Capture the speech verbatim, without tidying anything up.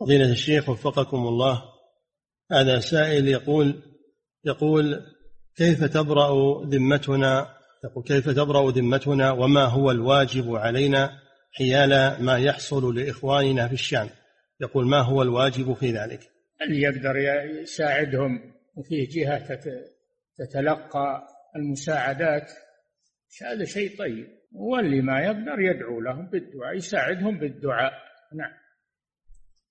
فضيلة الشيخ وفقكم الله، هذا سائل يقول يقول كيف تبرأ ذمتنا يقول كيف تبرأ ذمتنا وما هو الواجب علينا حيال ما يحصل لإخواننا في الشام؟ يقول ما هو الواجب في ذلك؟ اللي يقدر يساعدهم وفيه جهة تتلقى المساعدات هذا شيء طيب، واللي ما يقدر يدعو لهم بالدعاء، يساعدهم بالدعاء. نعم.